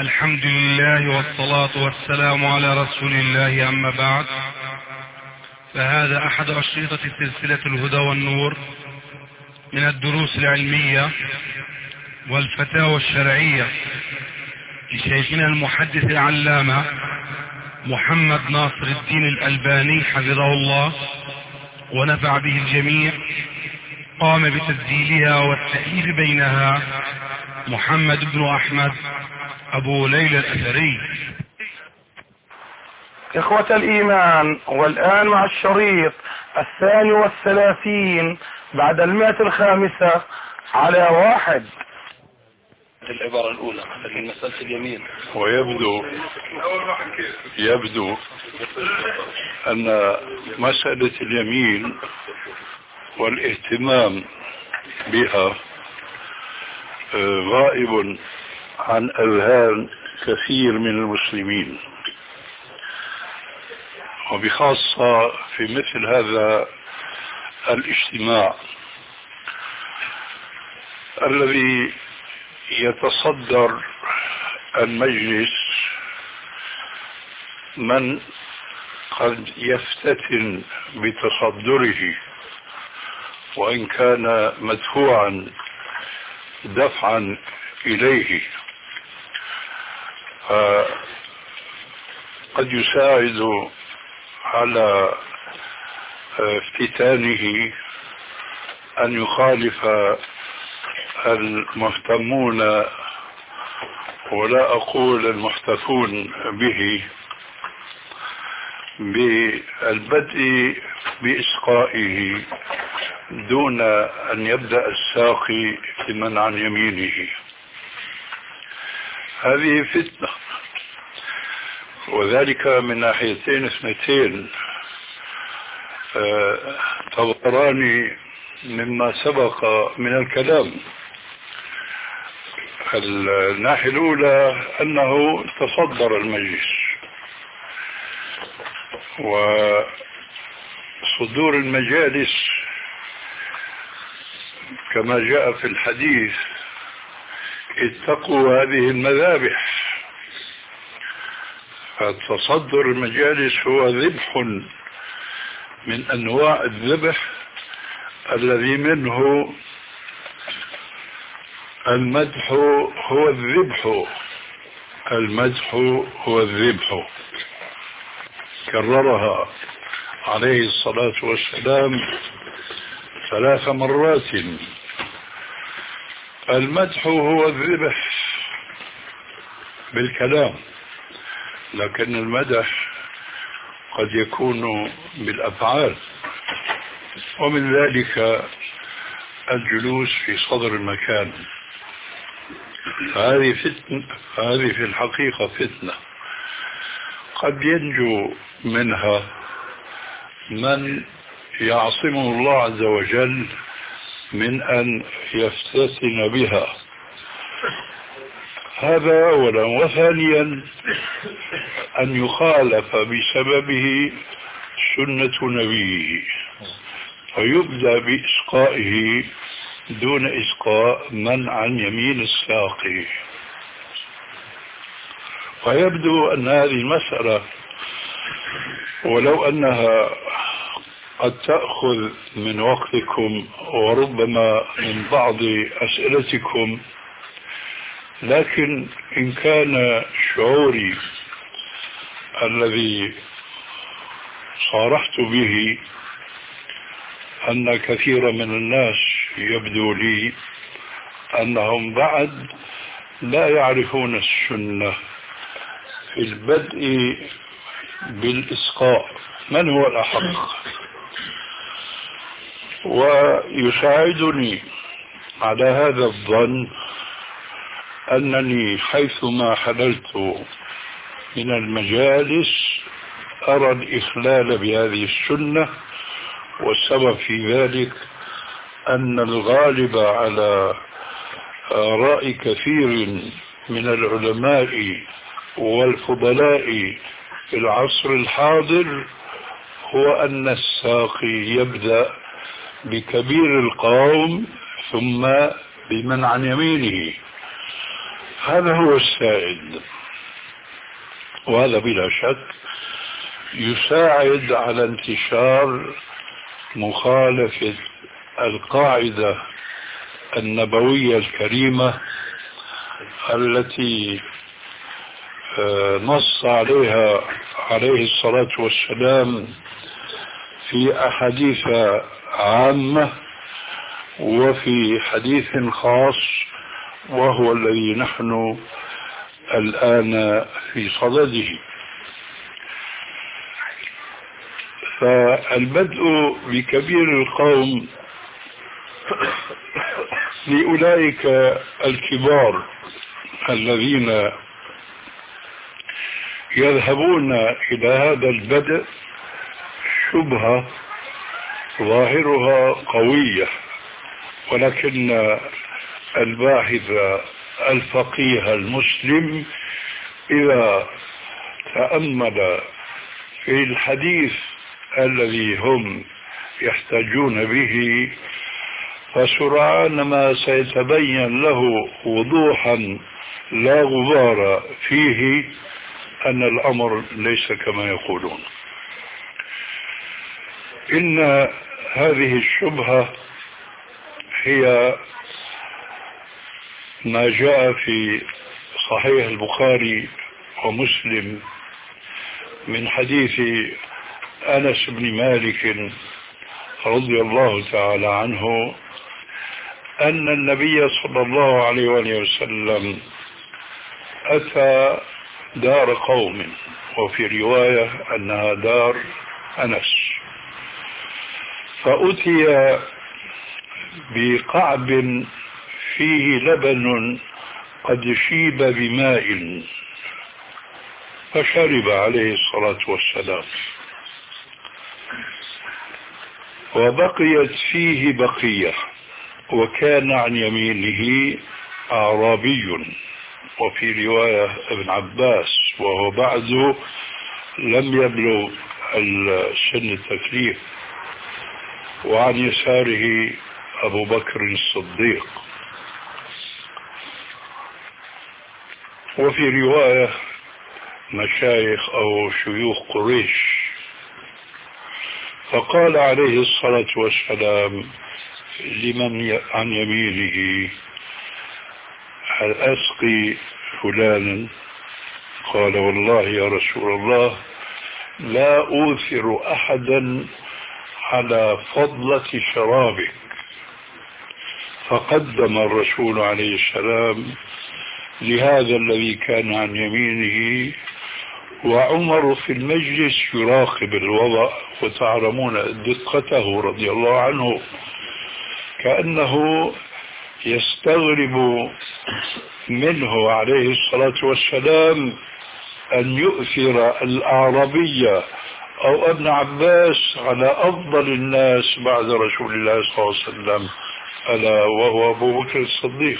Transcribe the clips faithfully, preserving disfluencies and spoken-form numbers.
الحمد لله والصلاة والسلام على رسول الله، أما بعد، فهذا أحد أشرطة سلسلة الهدى والنور من الدروس العلمية والفتاوى الشرعية لشيخنا المحدث العلامة محمد ناصر الدين الألباني حفظه الله ونفع به الجميع. قام بتسجيلها والتأليف بينها محمد بن أحمد أبو ليلى الأثري. إخوة الإيمان، والآن مع الشريط الثاني والثلاثين بعد المئة الخامسة على واحد. العبارة الأولى في مسألة اليمين. ويبدو يبدو أن مسألة اليمين والاهتمام بها غائب عن أذهان كثير من المسلمين، وبخاصة في مثل هذا الاجتماع الذي يتصدر المجلس من قد يفتتن بتصدره وإن كان مدفوعا دفعا إليه، قد يساعد على افتتانه أن يخالف المهتمون، ولا أقول المحتفون به، بالبدء بإسقائه دون أن يبدأ الساقي لمن عن يمينه. هذه فتنة، وذلك من ناحيتين اثنتين تظهران مما سبق من الكلام. الناحية الأولى أنه تصدر المجلس، وصدور المجالس كما جاء في الحديث اتقوا هذه المذابح. فتصدر المجالس هو ذبح من أنواع الذبح الذي منه المدح هو الذبح المدح هو الذبح. كررها عليه الصلاة والسلام ثلاث مرات. المدح هو الذبح بالكلام، لكن المدح قد يكون بالأفعال، ومن ذلك الجلوس في صدر المكان. هذه فتنة، هذه في الحقيقة فتنة قد ينجو منها من يعصمه الله عز وجل من أن يفتتن بها. هذا أولا. وثانيا أن يخالف بسببه سنة نبيه، فيبدأ بإسقائه دون إسقاء من عن يمين الساقي. ويبدو أن هذه المسألة ولو أنها قد تأخذ من وقتكم وربما من بعض أسئلتكم، لكن إن كان شعوري الذي صارحت به أن كثير من الناس يبدو لي أنهم بعد لا يعرفون السنة في البدء بالإسقاء من هو الأحق. ويساعدني على هذا الظن أنني حيثما حللت من المجالس أرى الإخلال بهذه السنة، والسبب في ذلك أن الغالب على رأي كثير من العلماء والفضلاء في العصر الحاضر هو أن الساقي يبدأ بكبير القوم ثم بمن عن يمينه. هذا هو السائد، وهذا بلا شك يساعد على انتشار مخالفة القاعدة النبوية الكريمة التي نص عليها عليه الصلاة والسلام في أحاديث عامة وفي حديث خاص، وهو الذي نحن الآن في صدده. فالبدء بكبير القوم لأولئك الكبار الذين يذهبون إلى هذا البدء شبهة ظاهرها قوية، ولكن الباحث الفقيه المسلم إذا تأمل في الحديث الذي هم يحتاجون به فسرعان ما سيتبين له وضوحا لا غبار فيه أن الأمر ليس كما يقولون. إن هذه الشبهة هي ما جاء في صحيح البخاري ومسلم من حديث أنس بن مالك رضي الله تعالى عنه أن النبي صلى الله عليه وسلم أتى دار قوم، وفي رواية أنها دار أنس، فأتي بقعب فيه لبن قد شيب بماء فشرب عليه الصلاة والسلام، وبقيت فيه بقية، وكان عن يمينه أعرابي، وفي رواية ابن عباس وهو بعده لم يبلغ سن التكليف، وعن يساره أبو بكر الصديق، وفي رواية مشايخ أو شيوخ قريش. فقال عليه الصلاة والسلام لمن عن يمينه هل أسقي فلانا؟ قال والله يا رسول الله لا أوثر أحدا على فضلة شرابك. فقدم الرسول عليه السلام لهذا الذي كان عن يمينه، وعمر في المجلس يراقب الوضع، وتعلمون دقته رضي الله عنه، كأنه يستغرب منه عليه الصلاة والسلام أن يؤثر الأعرابية أو ابن عباس على أفضل الناس بعد رسول الله صلى الله عليه وسلم، ألا وهو أبو بكر الصديق.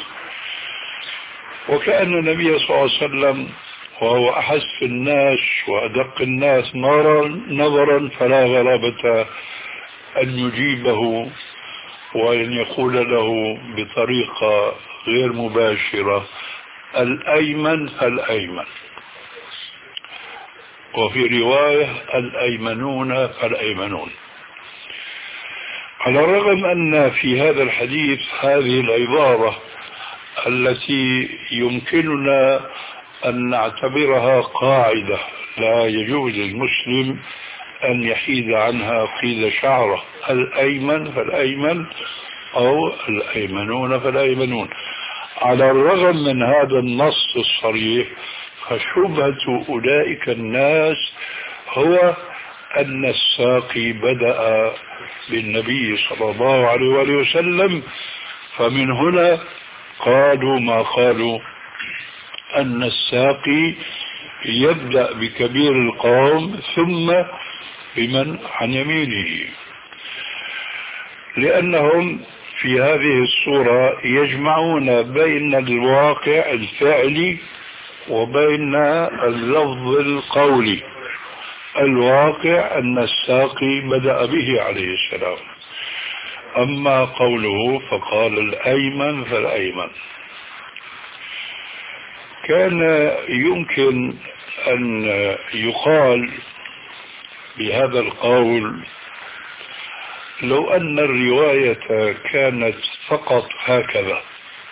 وكأن النبي صلى الله عليه وسلم وهو أحس الناس وأدق الناس نظرا فلا غرابة أن يجيبه وأن يقول له بطريقة غير مباشرة الأيمن فالأيمن، وفي رواية الأيمنون فالأيمنون. على الرغم أن في هذا الحديث هذه العبارة التي يمكننا أن نعتبرها قاعدة لا يجوز للمسلم أن يحيد عنها قيد شعره، الأيمن فالأيمن أو الأيمنون فالأيمنون، على الرغم من هذا النص الصريح فشبهة أولئك الناس هو أن الساقي بدأ بالنبي صلى الله عليه وآله وسلم، فمن هنا قالوا ما قالوا أن الساقي يبدأ بكبير القوم ثم بمن عن يمينه، لأنهم في هذه الصورة يجمعون بين الواقع الفعلي وبين اللفظ القولي. الواقع أن الساقي بدأ به عليه السلام، أما قوله فقال الأيمن فالأيمن. كان يمكن أن يقال بهذا القول لو أن الرواية كانت فقط هكذا،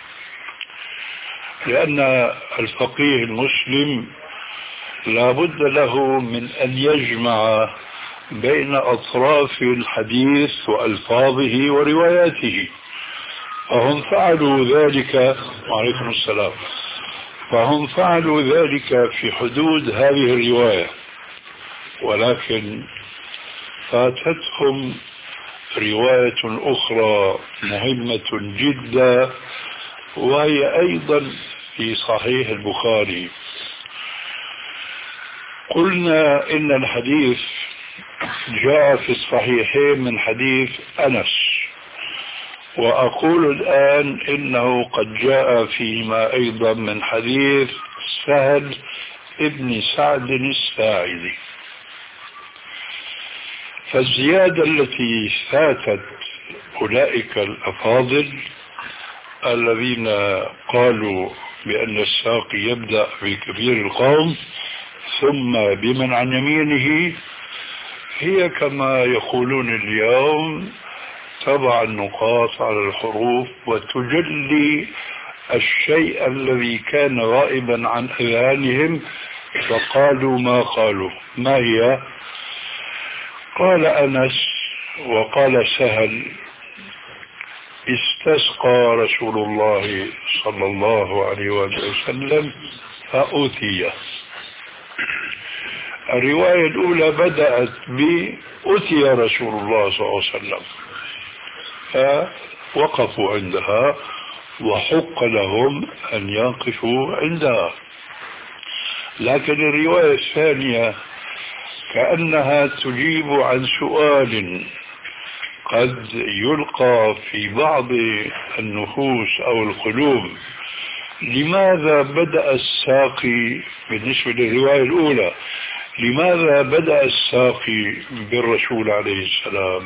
لأن الفقيه المسلم لا بد له من أن يجمع بين أطراف الحديث وألفاظه ورواياته، فهم فعلوا ذلك. وعليكم السلام. فهم فعلوا ذلك في حدود هذه الرواية، ولكن فاتتهم رواية أخرى مهمة جدا، وهي أيضا في صحيح البخاري. قلنا إن الحديث جاء في الصحيحين من حديث أنس، وأقول الآن إنه قد جاء فيما أيضا من حديث سهل ابن سعد الساعدي. فالزيادة التي فاتت أولئك الأفاضل الذين قالوا بأن الساقي يبدأ بكبير القوم ثم بمن عن يمينه، هي كما يقولون اليوم تضع النقاط على الحروف وتجلي الشيء الذي كان غائبا عن أذهانهم، فقالوا ما قالوا. ما هي؟ قال أنس وقال سهل: استسقى رسول الله صلى الله عليه وسلم فأتي. الرواية الأولى بدأت بأتي رسول الله صلى الله عليه وسلم، فوقفوا عندها وحق لهم أن يقفوا عندها. لكن الرواية الثانية كأنها تجيب عن سؤال قد يلقى في بعض النفوس أو القلوب: لماذا بدأ الساقي بالنسبة للرواية الأولى لماذا بدأ الساقي بالرسول عليه السلام؟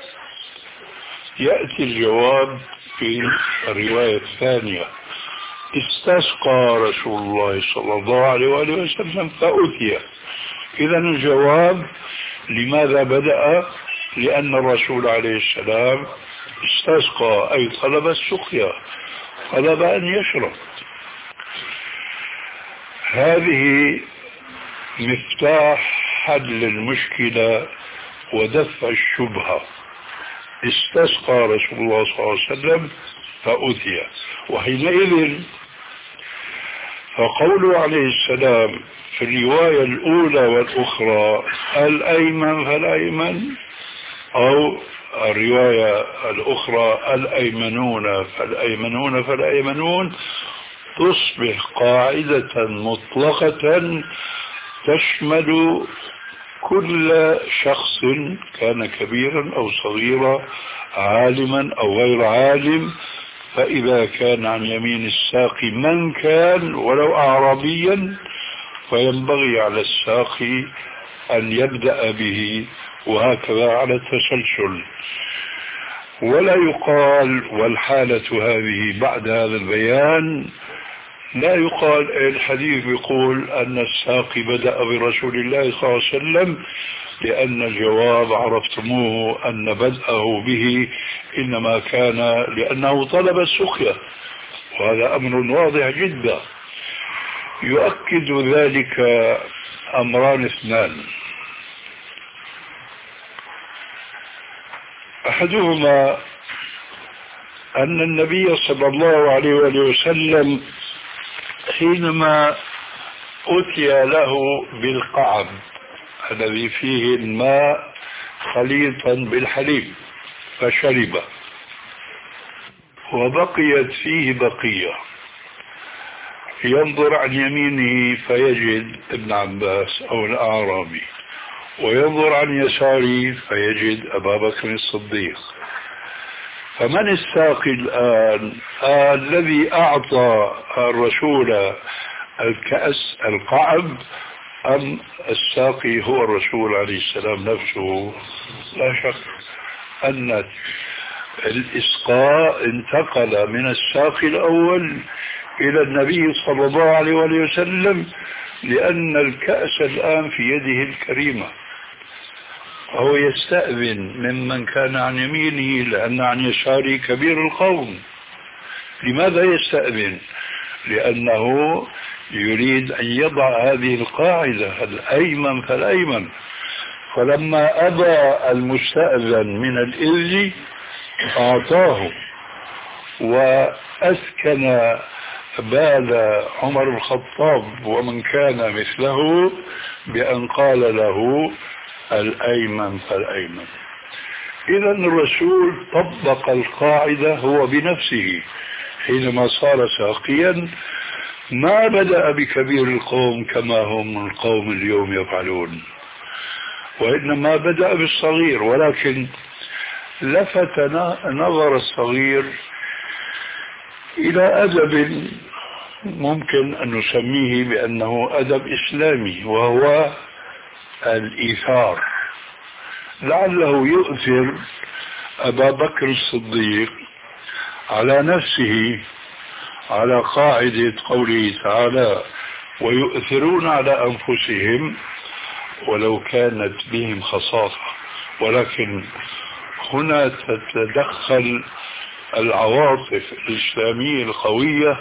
يأتي الجواب في الرواية الثانية: استسقى رسول الله صلى الله عليه وآله وسلم فأتي. إذن الجواب لماذا بدأ؟ لأن الرسول عليه السلام استسقى، أي طلب السقيا، طلب أن يشرب. هذه مفتاح حل المشكلة ودفع الشبهة. استسقى رسول الله صلى الله عليه وسلم فأتي، وحينئذ فقوله عليه السلام في الرواية الأولى والأخرى الأيمن فالأيمن، أو الرواية الأخرى الأيمنون فالأيمنون فالأيمنون، تصبح قاعدة مطلقة تشمل كل شخص كان كبيرا أو صغيرا، عالما أو غير عالم. فإذا كان عن يمين الساقي من كان ولو أعرابيا فينبغي على الساقي أن يبدأ به، وهكذا على التسلسل. ولا يقال والحالة هذه بعد هذا البيان لا يقال الحديث يقول أن الساقي بدأ برسول الله صلى الله عليه وسلم، لأن الجواب عرفتموه أن بدأه به إنما كان لأنه طلب السقيا، وهذا أمر واضح جدا. يؤكد ذلك أمران اثنان: أحدهما أن النبي صلى الله عليه وآله وسلم حينما أتي له بالقعب الذي فيه الماء خليطا بالحليب فشرب، وبقيت فيه بقية، ينظر عن يمينه فيجد ابن عباس أو الأعرابي، وينظر عن يساره فيجد أبا بكر الصديق. فمن الساقي الآن؟ آه الذي أعطى الرسول الكأس القعب، أم الساقي هو الرسول عليه السلام نفسه؟ لا شك أن الإسقاء انتقل من الساقي الأول إلى النبي صلى الله عليه وسلم لأن الكأس الآن في يده الكريمة. هو يستأذن ممن كان عن يمينه لأن عن يساره كبير القوم. لماذا يستأذن؟ لأنه يريد أن يضع هذه القاعدة الأيمن فالأيمن. فلما أبى المستأذن من الإذن أعطاه وأسكن بال عمر الخطاب ومن كان مثله بأن قال له الأيمن فالأيمن. إذا الرسول طبق القاعدة هو بنفسه حينما صار ساقيا، ما بدأ بكبير القوم كما هم القوم اليوم يفعلون، وإنما بدأ بالصغير، ولكن لفت نظر الصغير إلى أدب ممكن أن نسميه بأنه أدب إسلامي، وهو الإيثار. لعله يؤثر أبا بكر الصديق على نفسه على قاعدة قوله تعالى ويؤثرون على أنفسهم ولو كانت بهم خصاصة. ولكن هنا تتدخل العواطف الإسلامية القوية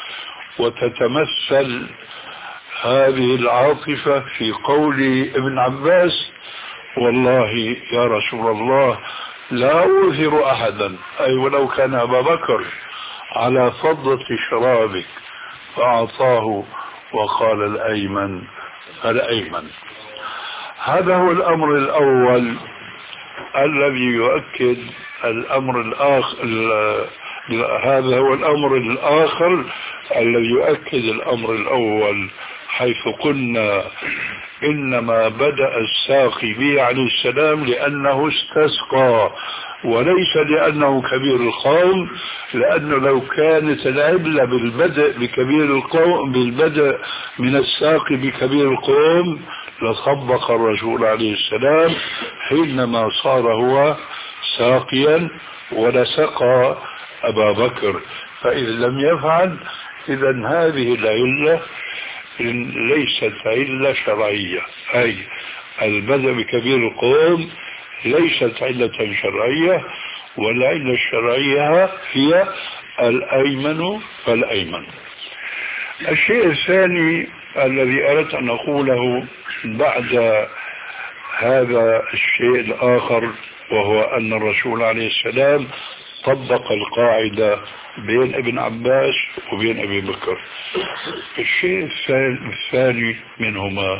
وتتمثل هذه العاطفة في قول ابن عباس والله يا رسول الله لا أؤثر أحدا، أي ولو كان أبا بكر، على فضة شرابك، فأعطاه وقال الأيمن الأيمن. هذا هو الأمر الأول الذي يؤكد الأمر الآخر. هذا هو الأمر الآخر الذي يؤكد الأمر الأول، حيث قلنا إنما بدأ الساقي به عليه السلام لأنه استسقى وليس لأنه كبير القوم، لأنه لو كانت العلة بالبدء بكبير القوم بالبدء من الساقي بكبير القوم لصدق الرسول عليه السلام حينما صار هو ساقيا ولسقى أبا بكر. فإذا لم يفعل إذا هذه العلة ليست علة شرعية، أي البدء بكبير القوم ليست علة شرعية، والعلة الشرعية هي الأيمن فالأيمن. الشيء الثاني الذي أردت أن أقوله بعد هذا الشيء الآخر وهو أن الرسول عليه السلام طبق القاعدة بين ابن عباس وبين أبي بكر. الشيء الثاني منهما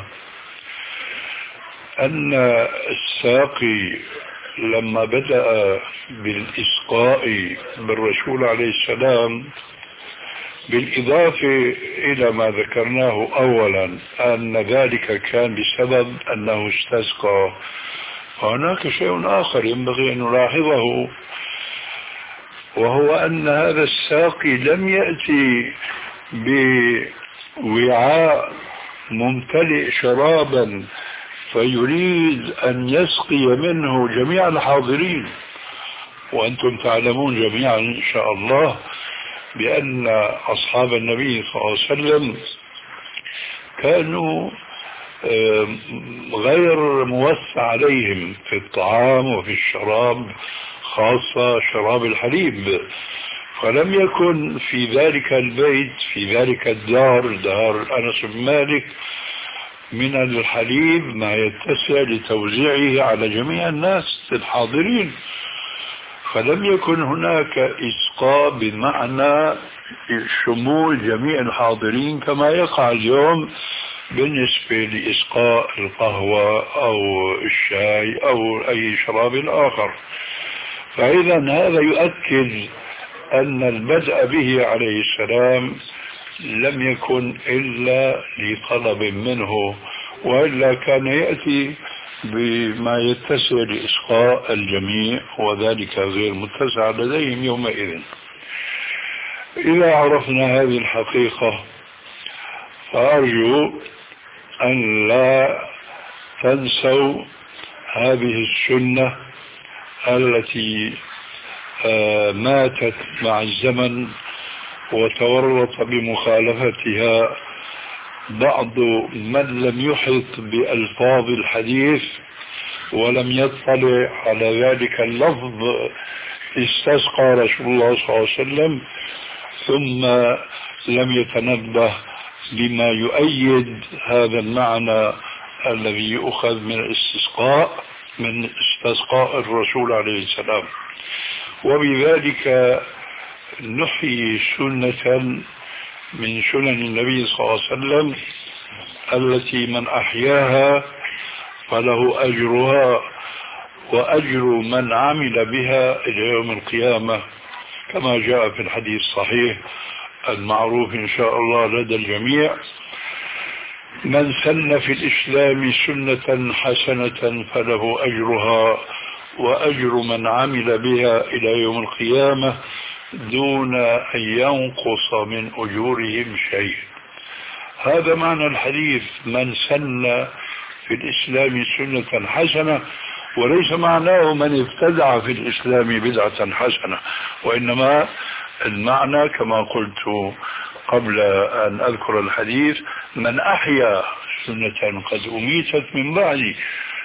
أن الساقي لما بدأ بالإسقاء بالرسول عليه السلام، بالإضافة إلى ما ذكرناه أولا أن ذلك كان بسبب أنه استسقى، هناك شيء آخر ينبغي أن نلاحظه، وهو أن هذا الساقي لم يأتي بوعاء ممتلئ شرابا فيريد أن يسقي منه جميع الحاضرين. وأنتم تعلمون جميعا إن شاء الله بأن أصحاب النبي صلى الله عليه وسلم كانوا غير موسع عليهم في الطعام وفي الشراب، خاصة شراب الحليب، فلم يكن في ذلك البيت في ذلك الدار دار أنس بن مالك من الحليب ما يتسع لتوزيعه على جميع الناس الحاضرين، فلم يكن هناك إسقاء بمعنى شمول جميع الحاضرين كما يقع اليوم بالنسبة لإسقاء القهوة أو الشاي أو أي شراب آخر. فإذا هذا يؤكد أن البدء به عليه السلام لم يكن إلا لطلب منه، وإلا كان يأتي بما يتسع لإسقاء الجميع، وذلك غير متسع لديهم يومئذ. إذا عرفنا هذه الحقيقة فأرجو أن لا تنسوا هذه السنة التي ماتت مع الزمن وتورط بمخالفتها بعض من لم يحط بألفاظ الحديث ولم يطلع على ذلك اللفظ استسقى رسول الله صلى الله عليه وسلم، ثم لم يتنبه بما يؤيد هذا المعنى الذي يؤخذ من الاستسقاء من استسقاء الرسول عليه السلام. وبذلك نحيي سنة من سنن النبي صلى الله عليه وسلم التي من أحياها فله أجرها وأجر من عمل بها إلى يوم القيامة، كما جاء في الحديث الصحيح المعروف إن شاء الله لدى الجميع: من سن في الإسلام سنة حسنة فله أجرها وأجر من عمل بها إلى يوم القيامة دون أن ينقص من أجورهم شيء. هذا معنى الحديث: من سن في الإسلام سنة حسنة، وليس معناه من ابتدع في الإسلام بدعة حسنة، وإنما المعنى كما قلت قبل أن أذكر الحديث: من أحيا سنة قد أميتت من بعدي.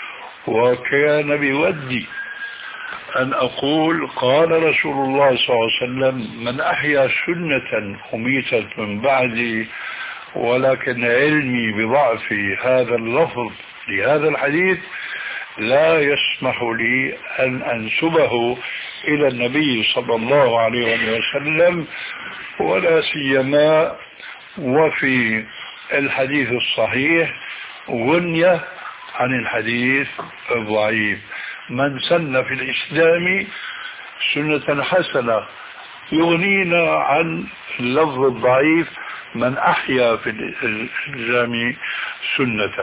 وكان بودي أن أقول قال رسول الله صلى الله عليه وسلم: من أحيا سنة أميتت من بعدي، ولكن علمي بضعف هذا اللفظ لهذا الحديث لا يسمح لي أن أنسبه إلى النبي صلى الله عليه وسلم، ولا سيما وفي الحديث الصحيح غنية عن الحديث الضعيف. من سن في الإسلام سنة حسنة يغنينا عن اللفظ الضعيف من أحيا في الإسلام سنة.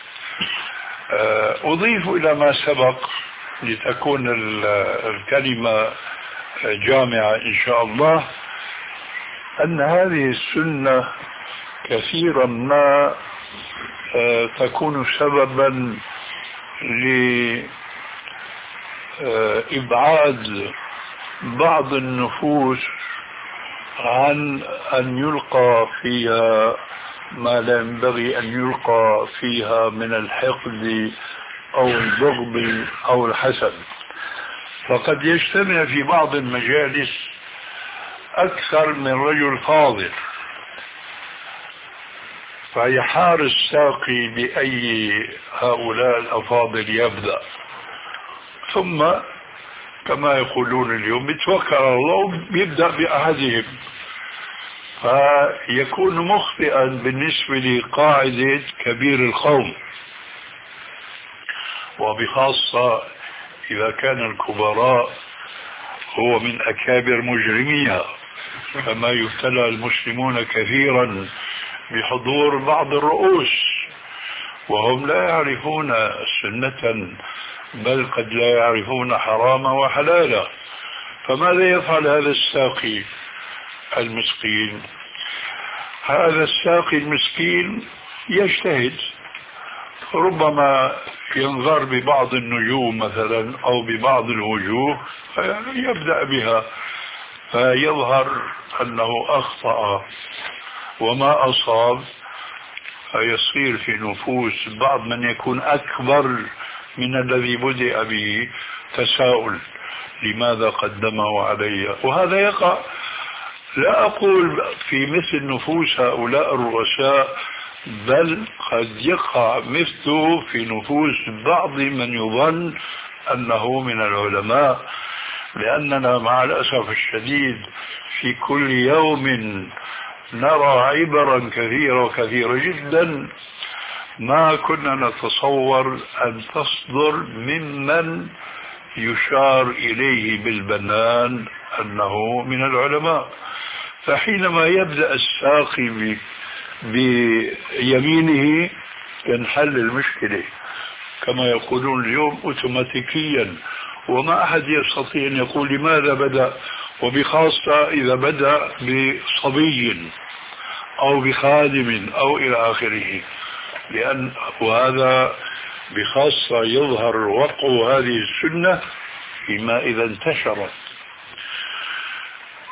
أضيف إلى ما سبق لتكون الكلمة جامعة إن شاء الله أن هذه السنة كثيرا ما تكون سببا لإبعاد بعض النفوس عن أن يلقى فيها ما لا ينبغي أن يلقى فيها من الحقد أو البغض أو الحسد. فقد يجتمع في بعض المجالس أكثر من رجل فاضل، فيحار الساقي بأي هؤلاء الأفاضل يبدأ، ثم كما يقولون اليوم يتوكل على الله ويبدأ بأحدهم، فيكون مخطئا بالنسبة لقاعدة كبير القوم، وبخاصة إذا كان الكبراء هو من أكابر مجرميها، كما يبتلى المسلمون كثيرا بحضور بعض الرؤوس وهم لا يعرفون سنة، بل قد لا يعرفون حراما وحلالا. فماذا يفعل هذا الساقي المسكين؟ هذا الساقي المسكين يجتهد، ربما ينظر ببعض النجوم مثلا أو ببعض الوجوه فيبدأ بها، فيظهر أنه أخطأ وما أصاب، فيصير في نفوس بعض من يكون أكبر من الذي بدأ به تساؤل: لماذا قدمه علي؟ وهذا يقع، لا أقول في مثل نفوس هؤلاء الرؤساء، بل قد يقع مثله في نفوس بعض من يظن أنه من العلماء، لأننا مع الأسف الشديد في كل يوم نرى عبرا كثيرة وكثيرة جدا ما كنا نتصور أن تصدر ممن يشار إليه بالبنان أنه من العلماء. فحينما يبدأ الساقي بيمينه تنحل المشكلة كما يقولون اليوم اوتوماتيكيا، وما أحد يستطيع أن يقول لماذا بدأ، وبخاصة إذا بدأ بصبي أو بخادم أو إلى آخره، لأن وهذا بخاصة يظهر وقع هذه السنة فيما إذا انتشرت.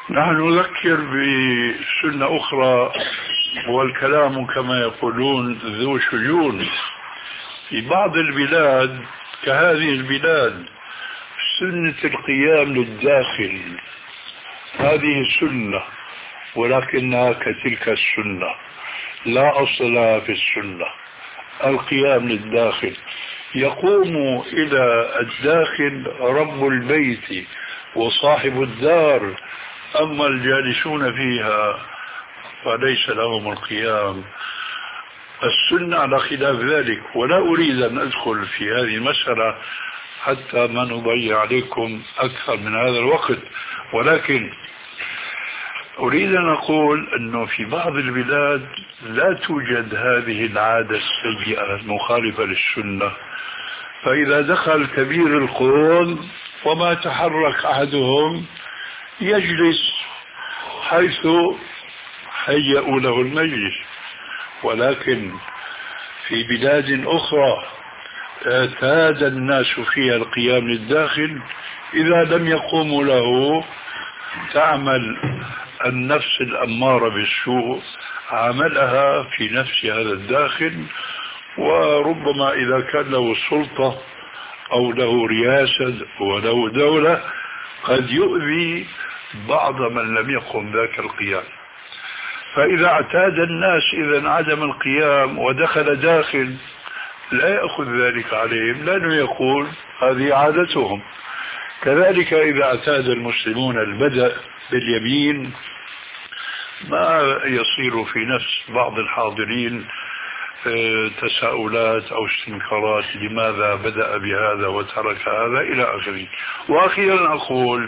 نحن نذكر بسنة أخرى، والكلام كما يقولون ذو شجون. في بعض البلاد كهذه البلاد سنة القيام للداخل، هذه سنة، ولكنها كتلك السنة لا أصل لها في السنة. القيام للداخل يقوم إلى الداخل رب البيت وصاحب الدار، أما الجالسون فيها فليس لهم القيام. السنة على خلاف ذلك، ولا أريد أن أدخل في هذه المسألة حتى ما نضيع عليكم أكثر من هذا الوقت، ولكن أريد أن أقول أنه في بعض البلاد لا توجد هذه العادة السيئة المخالفة للسنة، فإذا دخل كبير القوم وما تحرك أحدهم يجلس حيث هيئوا له المجلس. ولكن في بلاد أخرى اعتاد الناس فيها القيام للداخل، إذا لم يقوموا له تعمل النفس الأمارة بالسوء عملها في نفس هذا الداخل، وربما إذا كان له سلطة أو له رياسة وله دولة قد يؤذي بعض من لم يقم ذاك القيام. فإذا اعتاد الناس إذا عدم القيام ودخل داخل لا يأخذ ذلك عليهم، لأنه يقول هذه عادتهم. كذلك إذا اعتاد المسلمون البدء باليمين ما يصير في نفس بعض الحاضرين تساؤلات أو استنكارات، لماذا بدأ بهذا وترك هذا إلى آخره. وأخيرا أقول،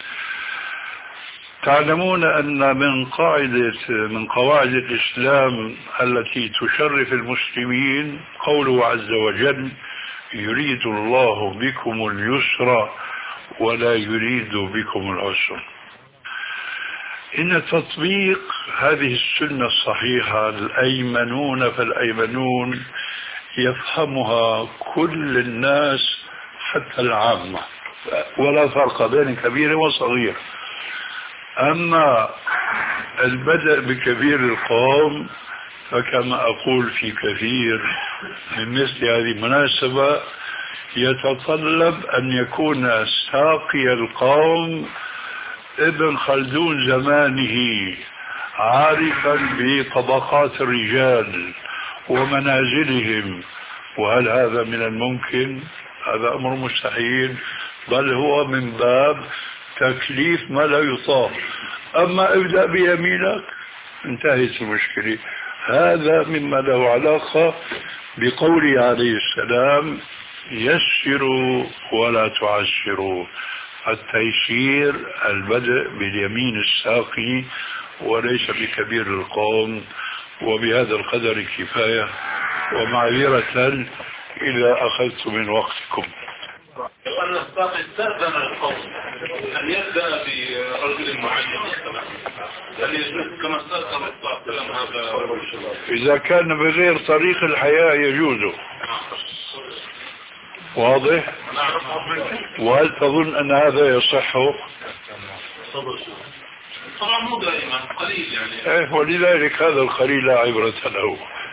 تعلمون أن من قاعدة من قواعد الإسلام التي تشرف المسلمين قوله عز وجل: يريد الله بكم اليسر ولا يريد بكم العسر. إن تطبيق هذه السنة الصحيحة الأيمنون فالأيمنون يفهمها كل الناس حتى العامة، ولا فرق بين كبير وصغير. أما البدء بكبير القوم فكما أقول في كثير من مثل هذه المناسبة يتطلب أن يكون ساقي القوم ابن خلدون زمانه، عارفا بطبقات الرجال ومنازلهم. وهل هذا من الممكن؟ هذا أمر مستحيل، بل هو من باب تكليف ما لا يطاق. أما ابدأ بيمينك انتهت المشكلة. هذا مما له علاقة بقوله عليه السلام: يسروا ولا تعسروا. التيسير البدء باليمين الساقي وليس بكبير القوم. وبهذا القدر كفاية، ومعذرة إذا أخذت من وقتكم. أن الساقي استأذن القوم أن يبدأ برجل معين، هل يجوز كما استأذن الساقي هذا؟ إذا كان بغير طريق الحياة يجوز. واضح؟ وهل تظن أن هذا يصح؟ طبعا مو دائما، قليل يعني. إيه، ولذلك هذا القليل لا عبرة له،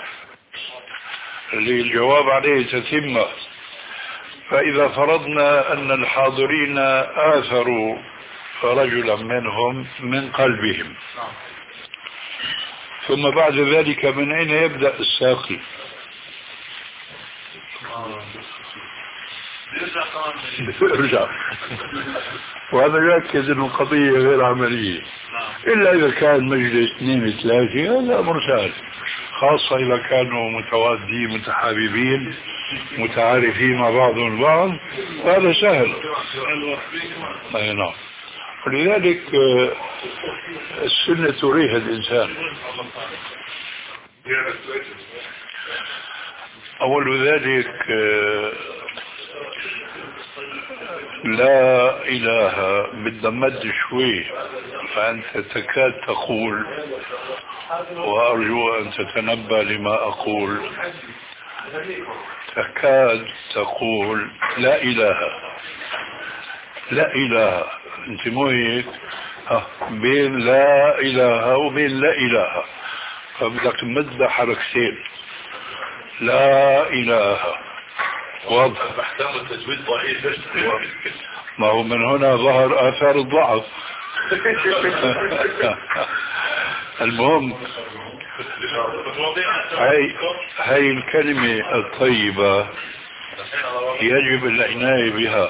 اللي الجواب عليه تتمة. فإذا فرضنا أن الحاضرين آثروا رجلا منهم من قلبهم، ثم بعد ذلك من أين يبدأ الساقي؟ يرجع. وهذا يؤكد أن القضية غير عملية، إلا إذا كان مجلس اثنين ثلاثة هذا أمر سهل، خاصة إذا كانوا متوادين متحاببين متعارفين مع بعضهم البعض، هذا سهل. أي نعم. ولذلك السنة تريح الإنسان. أول ذلك لا إله بدنا مد شوي، فأنت تكاد تقول، وأرجو أن تتنبه لما أقول، تكاد تقول لا إله لا إله. أنت مو هيك؟ آه. بين لا إله وبين لا إله، فبدك تمد حركتين. لا إله. واضح. احكام التجويد ضعيف. ما هو من هنا ظهر آثار الضعف. المهم هاي هاي الكلمة الطيبة يجب العناية بها،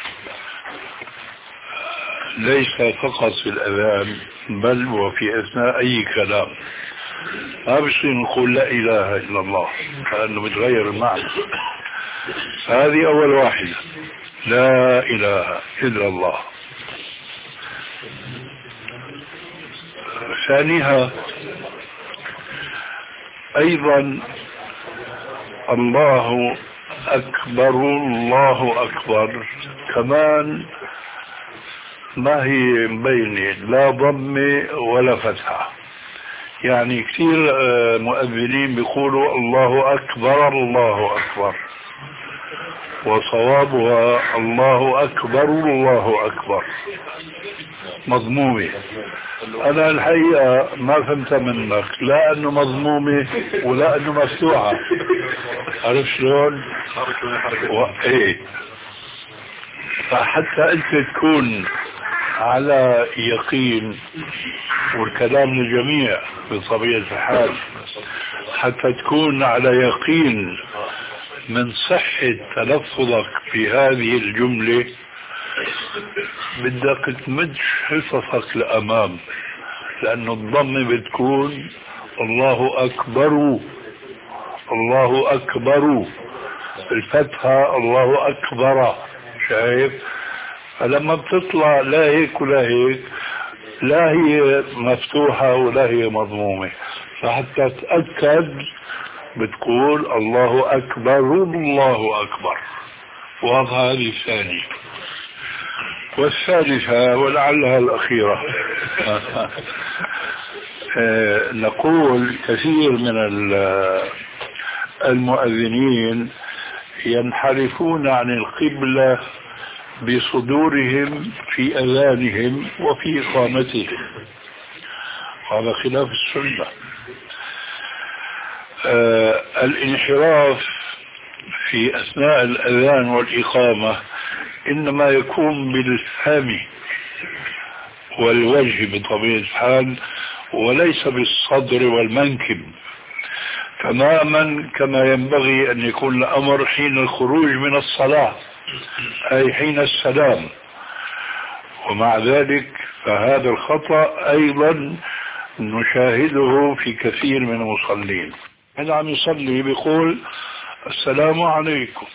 ليس فقط في الأذان بل وفي أثناء أي كلام. ما بصير نقول لا إله إلا الله لأنه بتغير المعنى. هذه أول واحدة، لا إله إلا الله. ثانيها أيضا الله أكبر، الله أكبر كمان ما هي مبينة، لا ضمة ولا فتحة. يعني كثير مؤذنين بيقولوا الله أكبر الله أكبر، وصوابها الله أكبر الله أكبر مضمومة. أنا الحقيقة ما فهمت منك، لا أنه مضمومة ولا أنه مفتوحة. عرفت شلون؟ و... إيه. فحتى أنت تكون على يقين، والكلام للجميع بطبيعة الحال، حتى تكون على يقين من صحة تلفظك في هذه الجملة، بدك تمد حصصك لأمام، لأنه الضمة بتكون الله أكبر الله أكبر، الفتحة الله أكبر. شايف؟ فلما بتطلع لا هيك ولا هيك، لا هي مفتوحة ولا هي مضمومة، فحتى تتأكد بتقول الله أكبر الله أكبر. واضح؟ هذه الثانية. والثالثة ولعلها الأخيرة نقول كثير من المؤذنين ينحرفون عن القبلة بصدورهم في أذانهم وفي إقامتهم، هذا خلاف السنة. آه الانحراف في أثناء الأذان والإقامة إنما يكون بالفم والوجه بطبيعة الحال، وليس بالصدر والمنكب، تماما كما ينبغي أن يكون الأمر حين الخروج من الصلاة، أي حين السلام. ومع ذلك فهذا الخطأ أيضا نشاهده في كثير من المصلين. هذا عم يصلي بيقول السلام عليكم،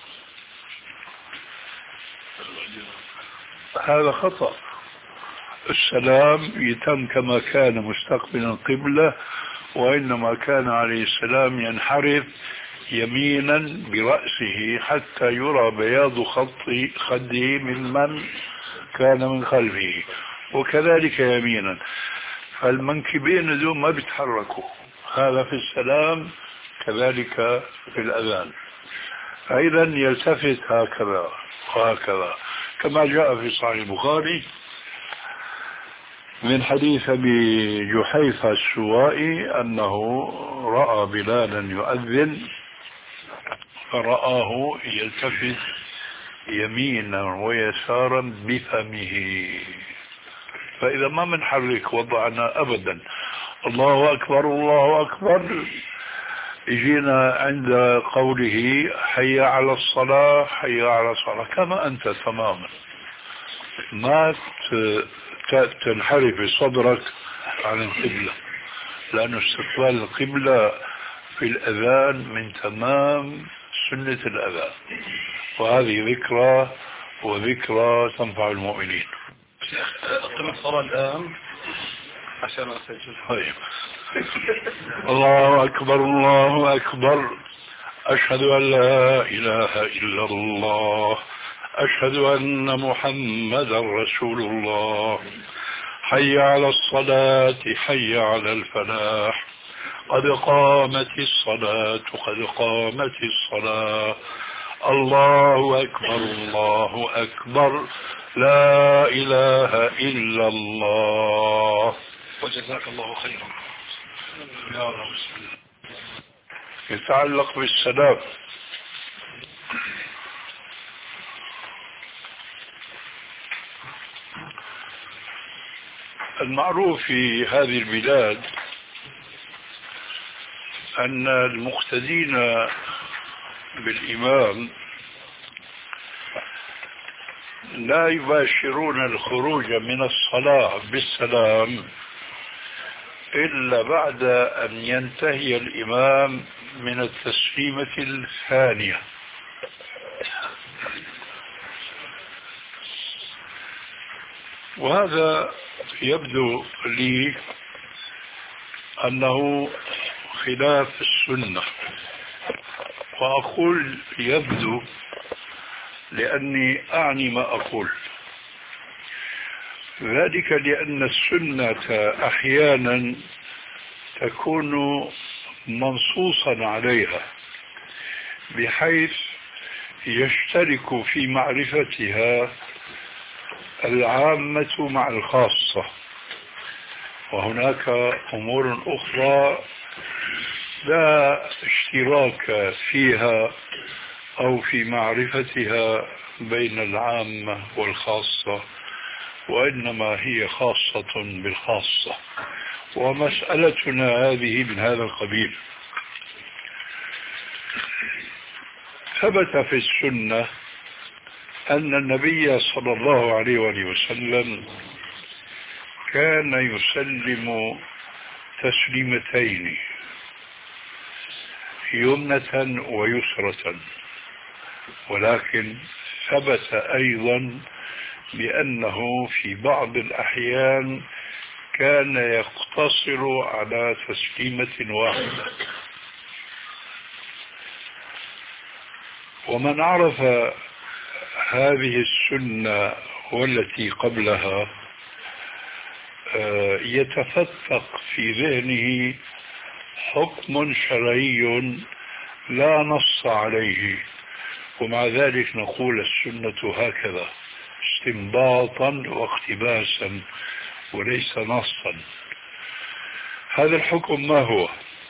هذا خطأ. السلام يتم كما كان مستقبلا القبلة، وإنما كان عليه السلام ينحرف يمينا برأسه حتى يرى بياض خطي خده من من كان من خلفه، وكذلك يمينا. فالمنكبين دول ما بيتحركوا، هذا في السلام كذلك في الأذان. فإذا يلتفت هكذا وهكذا، كما جاء في صحيح البخاري من حديث أبي جحيفة السوائي أنه رأى بلالا يؤذن فرآه يلتفت يمينا ويسارا بفمه. فإذا ما منحرك وضعنا أبدا الله أكبر الله أكبر، جينا عند قوله حي على الصلاة حي على الصلاة كما أنت تماما، ما تنحرف صدرك عن القبلة، لأن استقبال القبلة في الأذان من تمام سنة الأذان، وهذه ذكرى وذكرى تنفع المؤمنين. أقم الصلاة الآن عشان أسجل. طيب. الله أكبر الله أكبر، أشهد أن لا إله إلا الله، أشهد أن محمدا رسول الله، حي على الصلاة حي على الفلاح، قد قامت الصلاة قد قامت الصلاة، الله أكبر الله أكبر لا إله إلا الله. وجزاك الله خيرا. يا رب. يتعلق بالسلام. المعروف في هذه البلاد أن المقتدين بالإمام لا يباشرون الخروج من الصلاة بالسلام إلا بعد أن ينتهي الإمام من التسليمة الثانية. وهذا يبدو لي أنه خلاف السنة، وأقول يبدو لأني أعني ما أقول، ذلك لأن السنة أحيانا تكون منصوصا عليها بحيث يشترك في معرفتها العامة مع الخاصة، وهناك أمور أخرى لا اشتراك فيها أو في معرفتها بين العامة والخاصة، وإنما هي خاصة بالخاصة، ومسألتنا هذه من هذا القبيل. ثبت في السنة أن النبي صلى الله عليه وآله وسلم كان يسلم تسليمتين، يمنة ويسرة، ولكن ثبت أيضا بأنه في بعض الأحيان كان يقتصر على تسليمة واحدة. ومن عرف هذه السنة والتي قبلها يتفتق في ذهنه حكم شرعي لا نص عليه، ومع ذلك نقول السنة هكذا استنباطا واقتباسا وليس نصا. هذا الحكم ما هو؟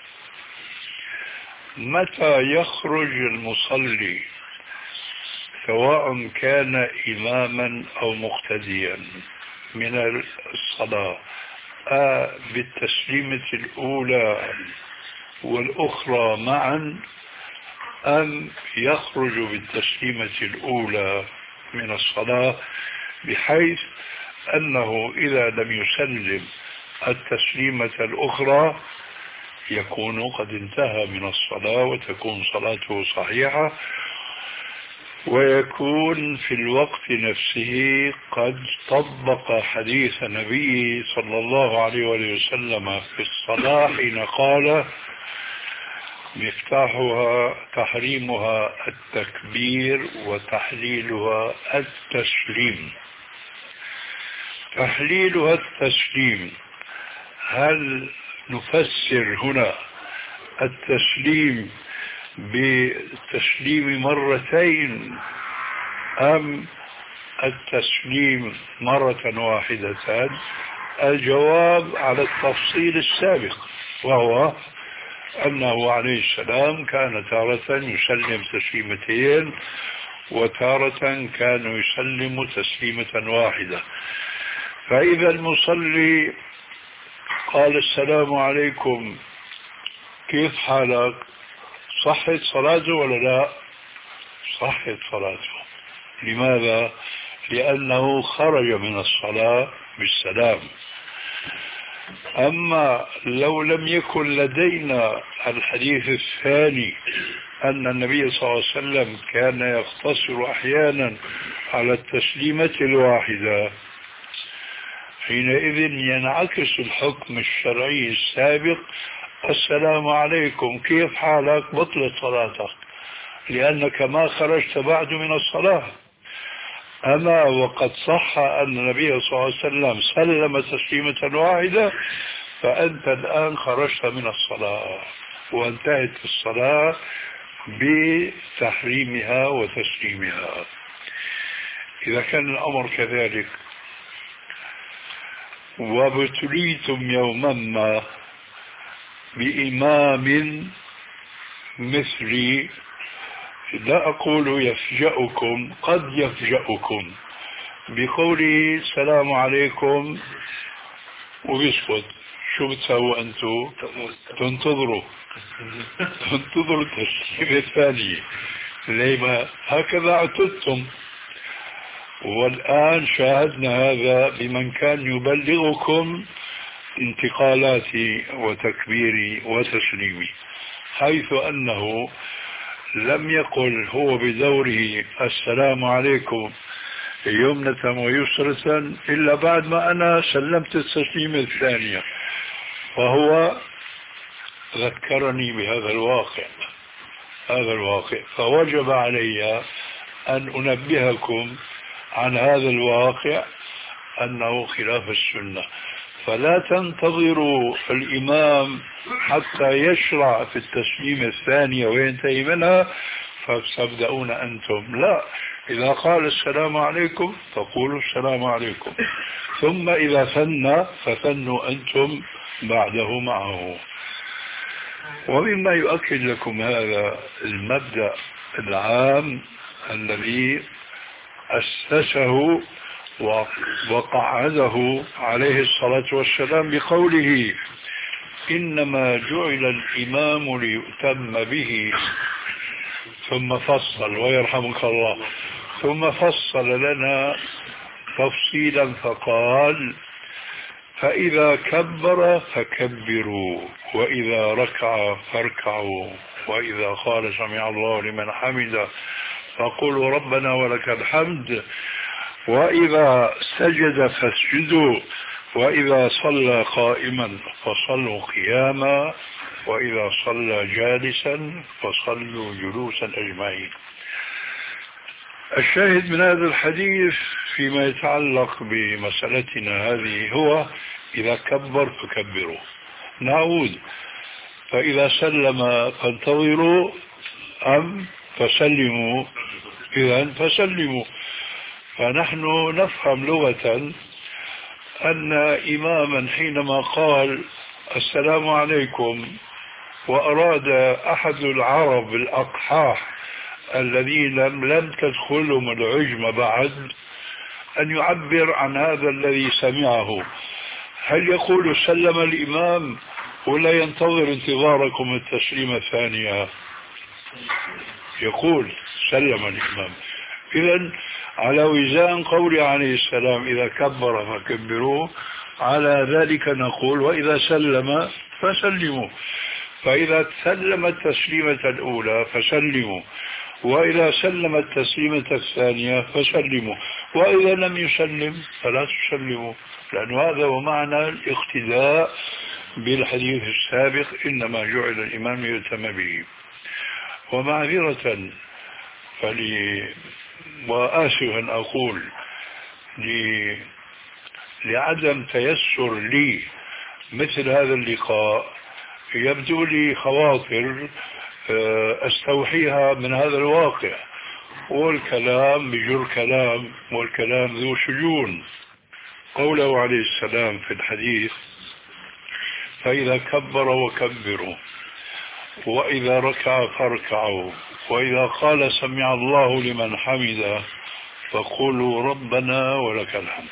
متى يخرج المصلي سواء كان إماما أو مقتديا من الصلاة آه بالتسليمة الأولى والأخرى معا، أم يخرج بالتسليمة الأولى من الصلاة بحيث أنه إذا لم يسلم التسليمة الأخرى يكون قد انتهى من الصلاة وتكون صلاته صحيحة، ويكون في الوقت نفسه قد طبق حديث النبي صلى الله عليه وسلم في الصلاة حين قال مفتاحها تحريمها التكبير وتحليلها التسليم. تحليلها التسليم، هل نفسر هنا التسليم بالتسليم مرتين أم التسليم مرة واحدة؟ الجواب على التفصيل السابق، وهو أنه عليه السلام كان تارة يسلم تسليمتين وتارة كان يسلم تسليمة واحدة. فإذا المصلي قال السلام عليكم كيف حالك، صحت صلاته ولا لا؟ صحت صلاته. لماذا؟ لأنه خرج من الصلاة بالسلام. أما لو لم يكن لدينا الحديث الثاني أن النبي صلى الله عليه وسلم كان يقتصر أحيانا على التسليمة الواحدة، حينئذ ينعكس الحكم الشرعي السابق السلام عليكم كيف حالك، بطلت صلاتك لأنك ما خرجت بعد من الصلاة. أما وقد صح أن النبي صلى الله عليه وسلم سلم تسليمة واحدة، فأنت الآن خرجت من الصلاة وانتهت الصلاة بتحريمها وتسليمها. إذا كان الأمر كذلك وابتليتم يوما ما بإمام مثلي، لا أقول يفجأكم، قد يفجأكم بقوله السلام عليكم ويسكت، شو بتسووا أنتم؟ تنتظروا تنتظروا التسليم الثاني. لما هكذا اعتدتم، والآن شاهدنا هذا بمن كان يبلغكم انتقالاتي وتكبيري وتسليمي، حيث أنه لم يقل هو بدوره السلام عليكم يمنة ويسرة إلا بعد ما أنا سلمت التسليم الثانية، فهو ذكرني بهذا الواقع هذا الواقع فوجب علي أن أنبهكم عن هذا الواقع أنه خلاف السنة. فلا تنتظروا الإمام حتى يشرع في التسليم الثانية وينتهي منها فتبدأون أنتم، لا، إذا قال السلام عليكم فقولوا السلام عليكم، ثم إذا ثنى فثنوا أنتم بعده معه. ومما يؤكد لكم هذا المبدأ العام الذي أسسه وقعده عليه الصلاة والسلام بقوله إنما جعل الإمام ليؤتم به، ثم فصل ويرحمك الله ثم فصل لنا تفصيلا فقال فإذا كبر فكبروا، وإذا ركع فاركعوا، وإذا قال سمع الله لمن حمده فقولوا ربنا ولك الحمد، وإذا سجد فاسجدوا، وإذا صلى قائما فصلوا قياما، وإذا صلى جالسا فصلوا جلوسا أجمعين. الشاهد من هذا الحديث فيما يتعلق بمسألتنا هذه هو إذا كبر فكبروا. نعود، فإذا سلم فانتظروا أم فسلموا، إذا فسلموا. فنحن نفهم لغة أن إماما حينما قال السلام عليكم وأراد أحد العرب الأقحاح الذين لم تدخلهم العجم بعد أن يعبر عن هذا الذي سمعه، هل يقول سلم الإمام ولا ينتظر انتظاركم التسليم الثانية؟ يقول سلم الإمام. إذن على وزان قول عليه السلام إذا كبر فكبروه، على ذلك نقول وإذا سلم فسلموا. فإذا سلم التسليمة الأولى فسلموا، وإذا سلم التسليمة الثانية فسلموا، وإذا لم يسلم فلا تسلموا، لأن هذا هو معنى الاقتداء بالحديث السابق إنما جعل الإمام يؤتم به. ومعذرة فلي وآسف أن أقول لي لعدم تيسر لي مثل هذا اللقاء، يبدو لي خواطر أستوحيها من هذا الواقع، والكلام بجر كلام، والكلام ذو شجون. قوله عليه السلام في الحديث فإذا كبر وكبروا، وإذا ركع فاركعوا، وإذا قال سمع الله لمن حمده فقولوا ربنا ولك الحمد.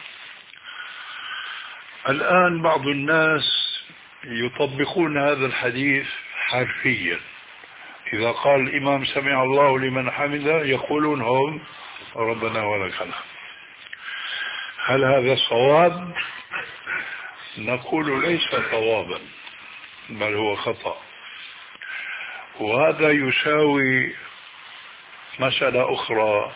الآن بعض الناس يطبقون هذا الحديث حرفيا، إذا قال الإمام سمع الله لمن حمده يقولون هم ربنا ولك الحمد. هل هذا صواب؟ نقول ليس صوابا، بل هو خطأ. وهذا يساوي مسألة أخرى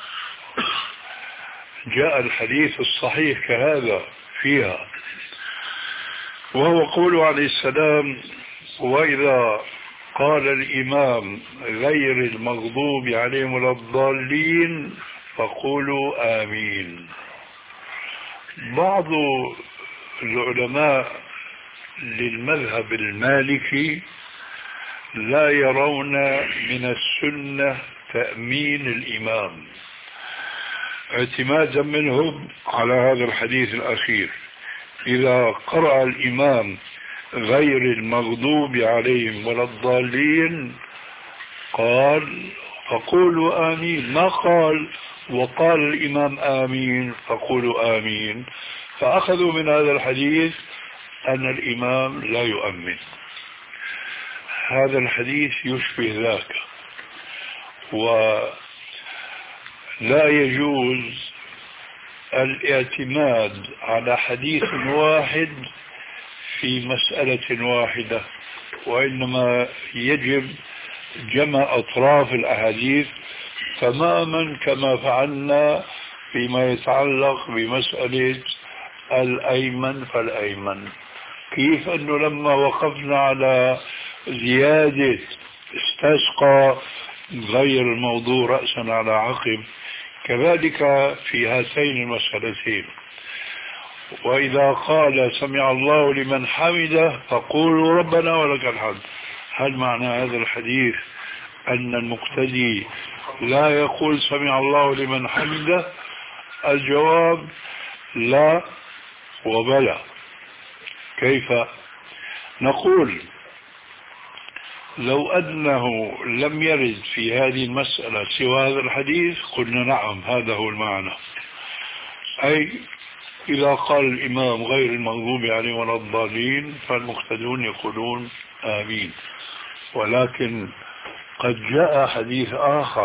جاء الحديث الصحيح كهذا فيها، وهو قول عليه السلام وإذا قال الإمام غير المغضوب عليهم ولا الضالين فقولوا آمين. بعض العلماء للمذهب المالكي لا يرون من السنة تأمين الإمام، اعتمادا منهم على هذا الحديث الأخير: إذا قرأ الإمام غير المغضوب عليهم ولا الضالين قال فقولوا آمين، ما قال وقال الإمام آمين فقولوا آمين. فأخذوا من هذا الحديث أن الإمام لا يؤمن. هذا الحديث يشبه ذاك، ولا يجوز الاعتماد على حديث واحد في مسألة واحدة، وإنما يجب جمع أطراف الأحاديث تماما كما فعلنا فيما يتعلق بمسألة الأيمن فالأيمن. كيف أنه لما وقفنا على زيادة استسقى غير الموضوع رأسا على عقب، كذلك في هاتين المسألتين. وإذا قال سمع الله لمن حمده فقولوا ربنا ولك الحمد، هل معنى هذا الحديث أن المقتدي لا يقول سمع الله لمن حمده؟ الجواب لا وبلى. كيف؟ نقول لو أنه لم يرد في هذه المسألة سوى هذا الحديث قلنا نعم هذا هو المعنى، أي إذا قال الإمام غير المغضوب عليهم ولا الضالين فالمقتدون يقولون آمين. ولكن قد جاء حديث آخر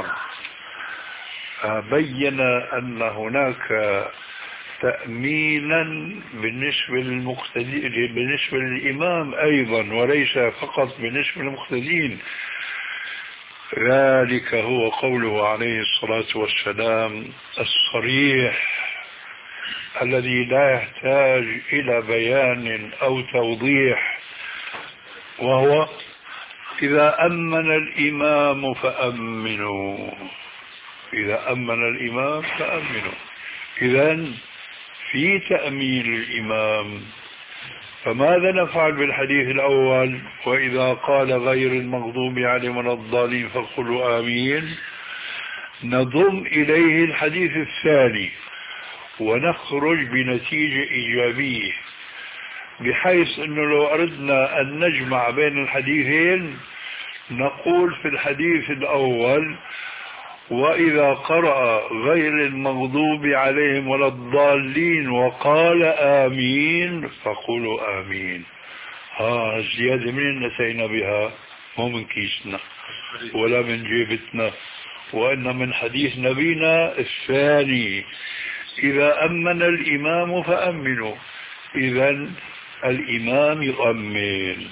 بين أن هناك تأمينا بالنسبة للمقتدين بالنسبة للإمام أيضا، وليس فقط بالنسبة للمقتدين. ذلك هو قوله عليه الصلاة والسلام الصريح الذي لا يحتاج إلى بيان أو توضيح، وهو إذا أمن الإمام فأمنوا، إذا أمن الإمام فأمنوا. إذن في تأمين الإمام. فماذا نفعل بالحديث الأول وإذا قال غير المغضوب عليهم ولا الضالين فقولوا آمين؟ نضم إليه الحديث الثاني ونخرج بنتيجة إيجابية، بحيث أنه لو أردنا أن نجمع بين الحديثين نقول في الحديث الأول وإذا قرأ غير المغضوب عليهم ولا الضالين وقال آمين فقولوا آمين. ها الزيادة من نتينا بها مو من كيسنا ولا من جيبتنا، وإن من حديث نبينا الثاني إذا أمن الإمام فأمنوا. إذن الإمام يؤمن.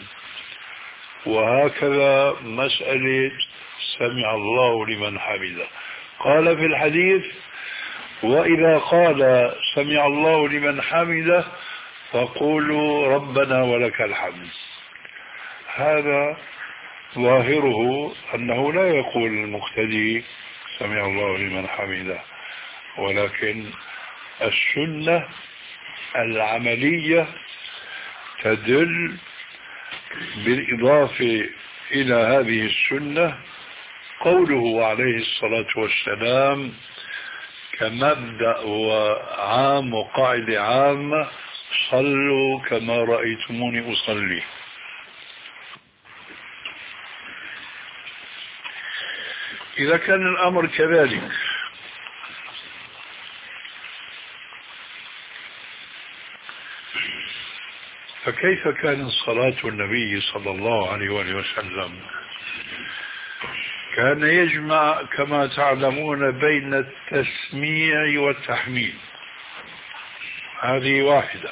وهكذا مسألة سمع الله لمن حمده، قال في الحديث وإذا قال سمع الله لمن حمده فقولوا ربنا ولك الحمد. هذا ظاهره أنه لا يقول المقتدي سمع الله لمن حمده، ولكن السنة العملية تدل بالإضافة إلى هذه السنة قوله عليه الصلاة والسلام كمبدأ وعام وقاعدة عامة: صلوا كما رأيتموني أصلي. إذا كان الأمر كذلك فكيف كانت صلاة النبي صلى الله عليه وآله وسلم؟ كان يجمع كما تعلمون بين التسميع والتحميد، هذه واحدة.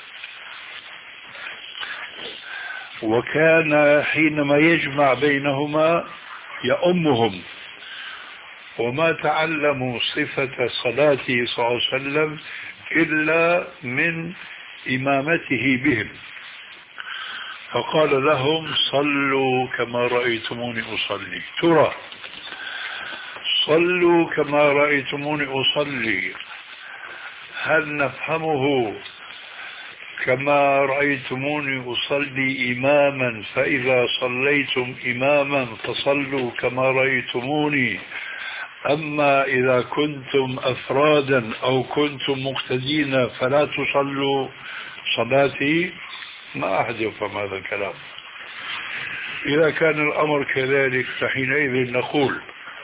وكان حينما يجمع بينهما يؤمهم، وما تعلموا صفة صلاته صلى الله عليه وسلم إلا من إمامته بهم، فقال لهم صلوا كما رأيتموني أصلي. ترى صلوا كما رأيتموني أصلي هل نفهمه كما رأيتموني أصلي إماما فإذا صليتم إماما فصلوا كما رأيتموني. أما إذا كنتم أفرادا أو كنتم مقتدين فلا تصلوا صلاتي. ما أحد يفهم هذا الكلام. إذا كان الأمر كذلك فحينئذ نقول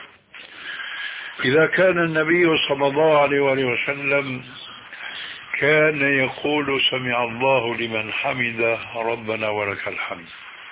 إذا كان النبي صلى الله عليه وآله وسلم كان يقول سمع الله لمن حمده ربنا ولك الحمد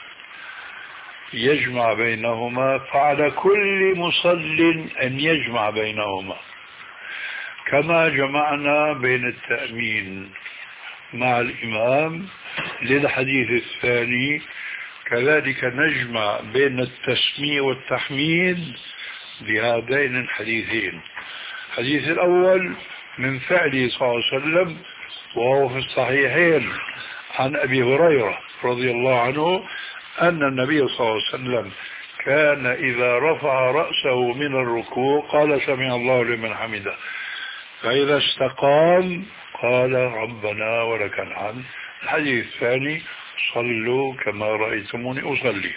يجمع بينهما، فعلى كل مصل أن يجمع بينهما، كما جمعنا بين التأمين مع الإمام للحديث الثاني، كذلك نجمع بين التسمية والتحميد بهذين الحديثين. الحديث الأول من فعله صلى الله عليه وسلم وهو في الصحيحين عن أبي هريرة رضي الله عنه أن النبي صلى الله عليه وسلم كان إذا رفع رأسه من الركوع قال سمع الله لمن حمده، فإذا استقام قال ربنا ولك الحمد. الحديث الثاني صلوا كما رأيتموني أصلي.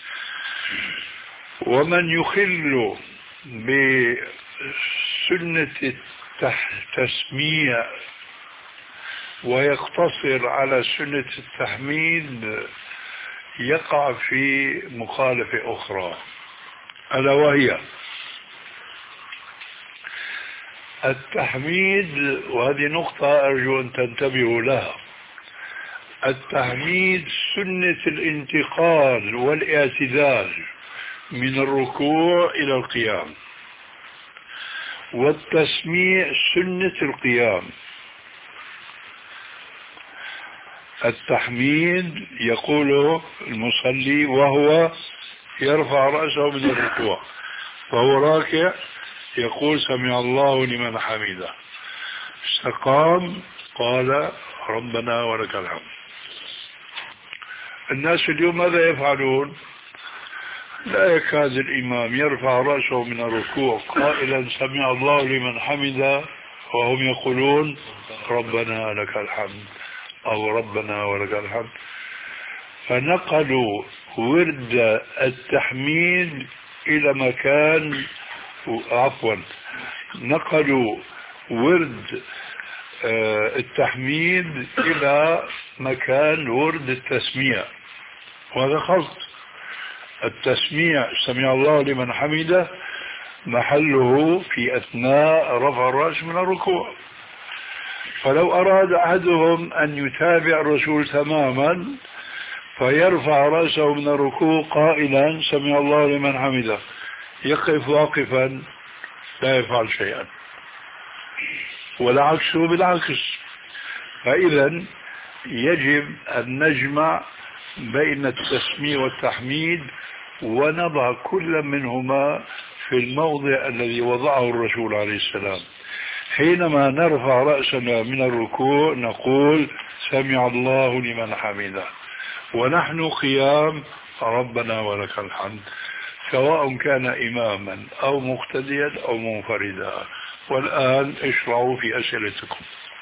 ومن يخل بسنة التسمية ويقتصر على سنة التحميد يقع في مخالفة أخرى، ألا وهي التحميد. وهذه نقطة أرجو أن تنتبهوا لها. التحميد سنة الانتقال والاعتدال من الركوع إلى القيام، والتسميع سنة القيام. التحميد يقوله المصلي وهو يرفع رأسه من الركوع، فهو راكع يقول سمع الله لمن حمده، استقام قال ربنا ولك الحمد. الناس اليوم ماذا يفعلون؟ لا يكاد الإمام يرفع رأسه من الركوع قائلا سمع الله لمن حمده وهم يقولون ربنا لك الحمد أو ربنا ولك الحمد. فنقلوا ورد التحميد إلى مكان، عفوا نقلوا ورد التحميد إلى مكان ورد التسميع، وهذا خلط. التسميع سمع الله لمن حمده محله في أثناء رفع الرأس من الركوع. فلو أراد أحدهم أن يتابع الرسول تماما فيرفع رأسه من الركوع قائلا سمع الله لمن حمده، يقف واقفا لا يفعل شيئا، والعكس بالعكس. فإذا يجب أن نجمع بين التسميع والتحميد ونضع كل منهما في الموضع الذي وضعه الرسول عليه السلام. حينما نرفع رأسنا من الركوع نقول سمع الله لمن حمده، ونحن قيام ربنا ولك الحمد، سواء كان إماما أو مقتديا أو منفردا. والآن اشرعوا في أسئلتكم.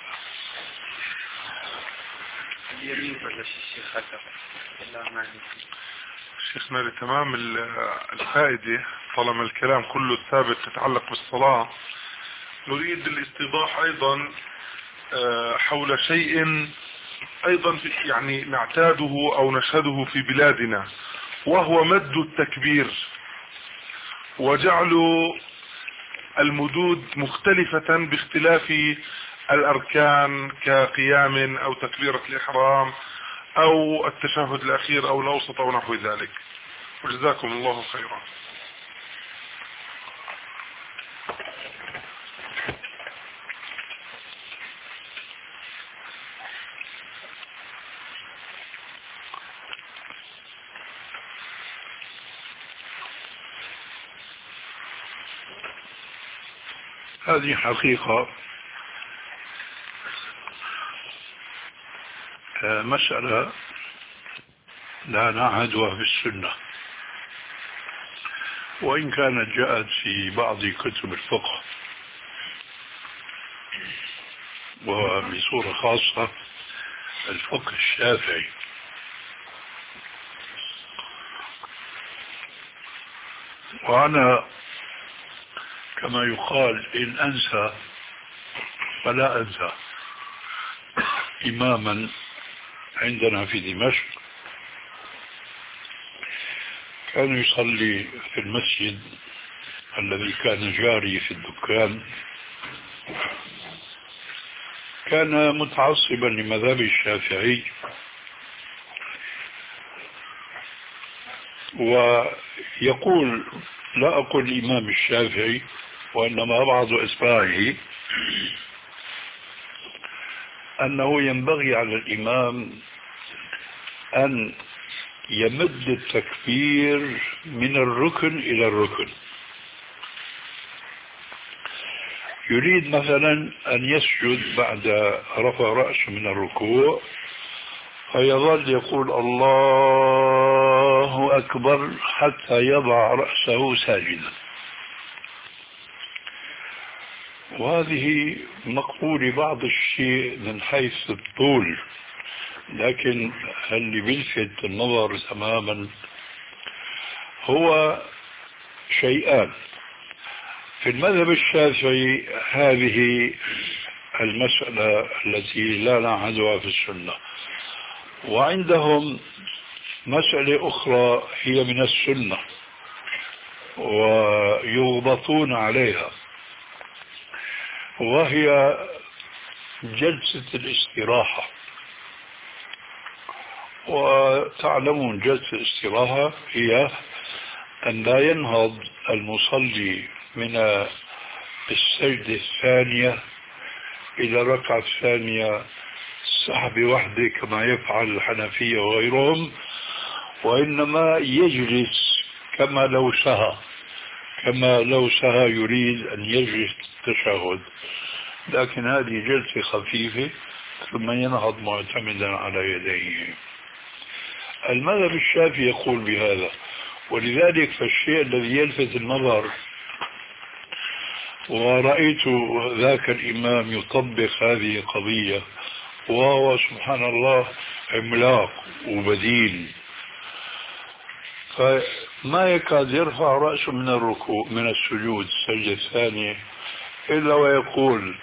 شيخنا لتمام الفائدة طالما الكلام كله ثابت تتعلق بالصلاة، نريد الاستيضاح أيضا حول شيء أيضا يعني نعتاده أو نشهده في بلادنا، وهو مد التكبير وجعل المدود مختلفة باختلاف الأركان كقيام أو تكبيرة الإحرام أو التشهد الأخير أو الأوسط أو نحو ذلك. وجزاكم الله خيرا. هذه حقيقة مسألة لا نعهدها في السنة، وإن كانت جاءت في بعض كتب الفقه وبصورة خاصة الفقه الشافعي. وأنا كما يقال إن أنسى فلا أنسى إماما عندنا في دمشق كان يصلي في المسجد الذي كان جاري في الدكان، كان متعصبا لمذهب الشافعي، ويقول، لا أقول الإمام الشافعي وإنما بعض أتباعه، أنه ينبغي على الإمام أن يمد التكبير من الركن إلى الركن. يريد مثلا أن يسجد بعد رفع رأسه من الركوع فيظل يقول الله أكبر حتى يضع رأسه ساجدا، وهذه مقبول بعض الشيء من حيث الطول، لكن اللي بيلفت النظر تماما هو شيئان. في المذهب الشافعي هذه المسألة التي لا نعهدها في السنة، وعندهم مسألة أخرى هي من السنة ويغبطون عليها، وهي جلسة الاستراحة. وتعلمون جلسة الاستراحة هي أن لا ينهض المصلي من السجدة الثانية إلى الركعة الثانية سحب وحده كما يفعل الحنفية وغيرهم، وإنما يجلس كما لو سهى، كما لو سهى يريد أن يجلس التشهد، لكن هذه جلسة خفيفة ثم ينهض معتمدا على يديه. المذهب الشافعي يقول بهذا، ولذلك فالشيء الذي يلفت النظر، ورأيت ذاك الإمام يطبق هذه القضية وهو سبحان الله عملاق وبديل، فما يكاد يرفع رأسه من الركوع من السجود السجدة الثانية إلا ويقول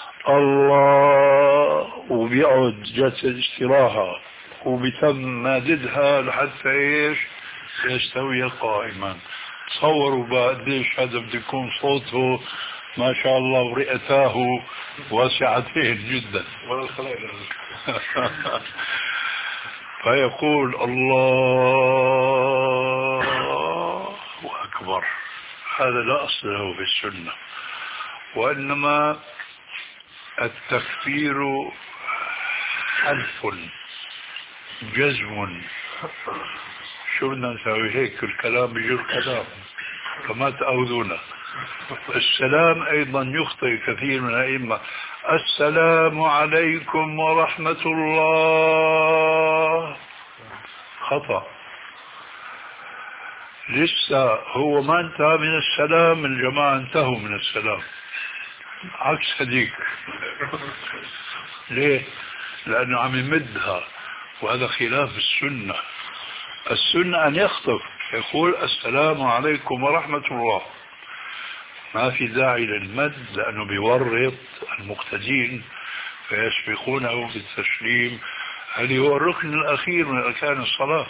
الله، وبيقعد جلسة الاستراحة وبيتم ماددها لحتى ايش يستوي قائما. تصوروا بقى قديش هذا بده يكون صوته ما شاء الله ورئتاه واسعتين جدا. فيقول الله أكبر. هذا لا أصل له في السنة، وإنما التكبير حلف جزم. شو بدنا نسوي هيك؟ الكلام بيجر كلام فما تأخذونا. السلام أيضا يخطئ كثير من الأئمة، السلام عليكم ورحمة الله، خطأ. لسه هو ما انتهى من السلام، الجماعة انتهوا من السلام، عكس هديك. ليه؟ لأنه عم يمدها، وهذا خلاف السنة. السنة أن يخطب يقول السلام عليكم ورحمة الله، ما في داعي للمد لأنه بيورط المقتدين فيسبقونه بالتسليم، هذا هو الركن الأخير من أركان الصلاة.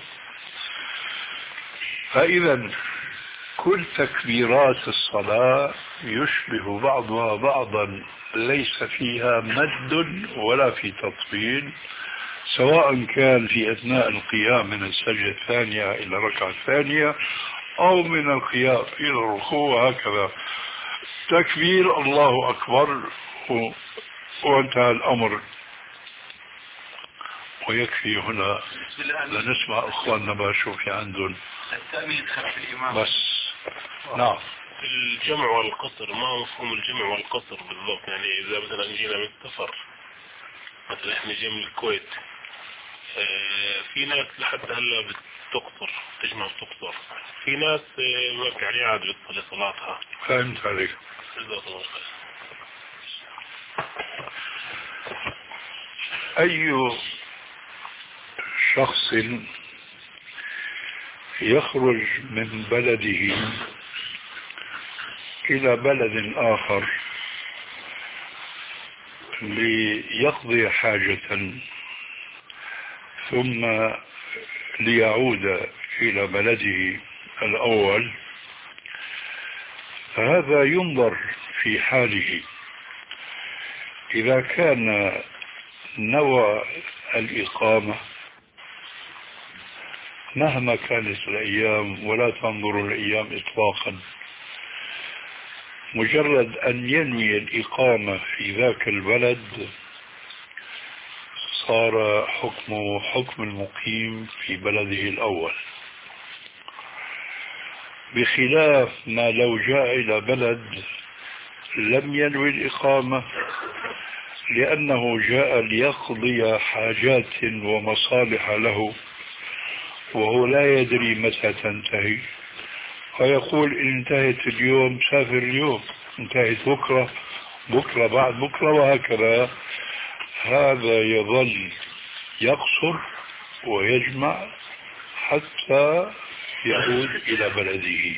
فإذا كل تكبيرات الصلاة يشبه بعضها بعضا، ليس فيها مد ولا في تطويل، سواء كان في أثناء القيام من السجدة الثانية إلى الركعة الثانية أو من القيام إلى الركوع، هكذا تكبير الله أكبر وانتهى الأمر. ويكفي هنا لنسمع أخواننا باشو في عندهم التأمين خلف الإمام. بس نعم. الجمع والقصر، ما مفهوم الجمع والقصر بالضبط؟ يعني إذا مثلا جينا من السفر، مثلا احنا جاي من الكويت، اه في ناس لحد هلا بتقصر، تجمع بتقصر، في ناس اه ما في عليها عاد بتصلي صلاتها. فهمت عليك. أي شخص يخرج من بلده إلى بلد آخر ليقضي حاجة ثم ليعود إلى بلده الأول، فهذا ينظر في حاله. إذا كان نوى الإقامة مهما كانت الأيام، ولا تنظر الأيام إطلاقا، مجرد أن ينوي الإقامة في ذاك البلد صار حكمه حكم المقيم في بلده الأول، بخلاف ما لو جاء إلى بلد لم ينوي الإقامة لأنه جاء ليقضي حاجات ومصالح له وهو لا يدري متى تنتهي، فيقول إن انتهت اليوم سافر اليوم، انتهت بكرة بكرة بعد بكرة، وهكذا. هذا يظل يقصر ويجمع حتى يعود إلى بلده.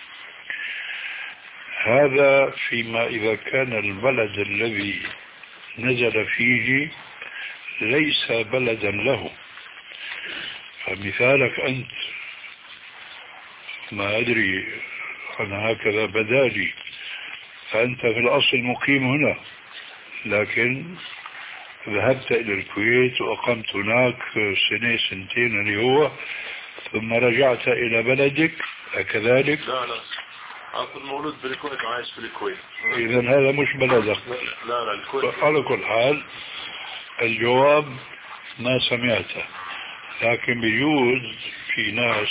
هذا فيما إذا كان البلد الذي نزل فيه ليس بلدا له. فمثالك أنت ما أدري أنا هكذا بدالي، فأنت في الأصل مقيم هنا، لكن ذهبت إلى الكويت وأقمت هناك سنة سنتين اللي هو، ثم رجعت إلى بلدك كذلك. لا لا أكون مولود بالكويت وعايش في الكويت. إذا هذا مش بلدك. لا لا الكويت. على كل حال الجواب ما سمعته، لكن بيجوز في ناس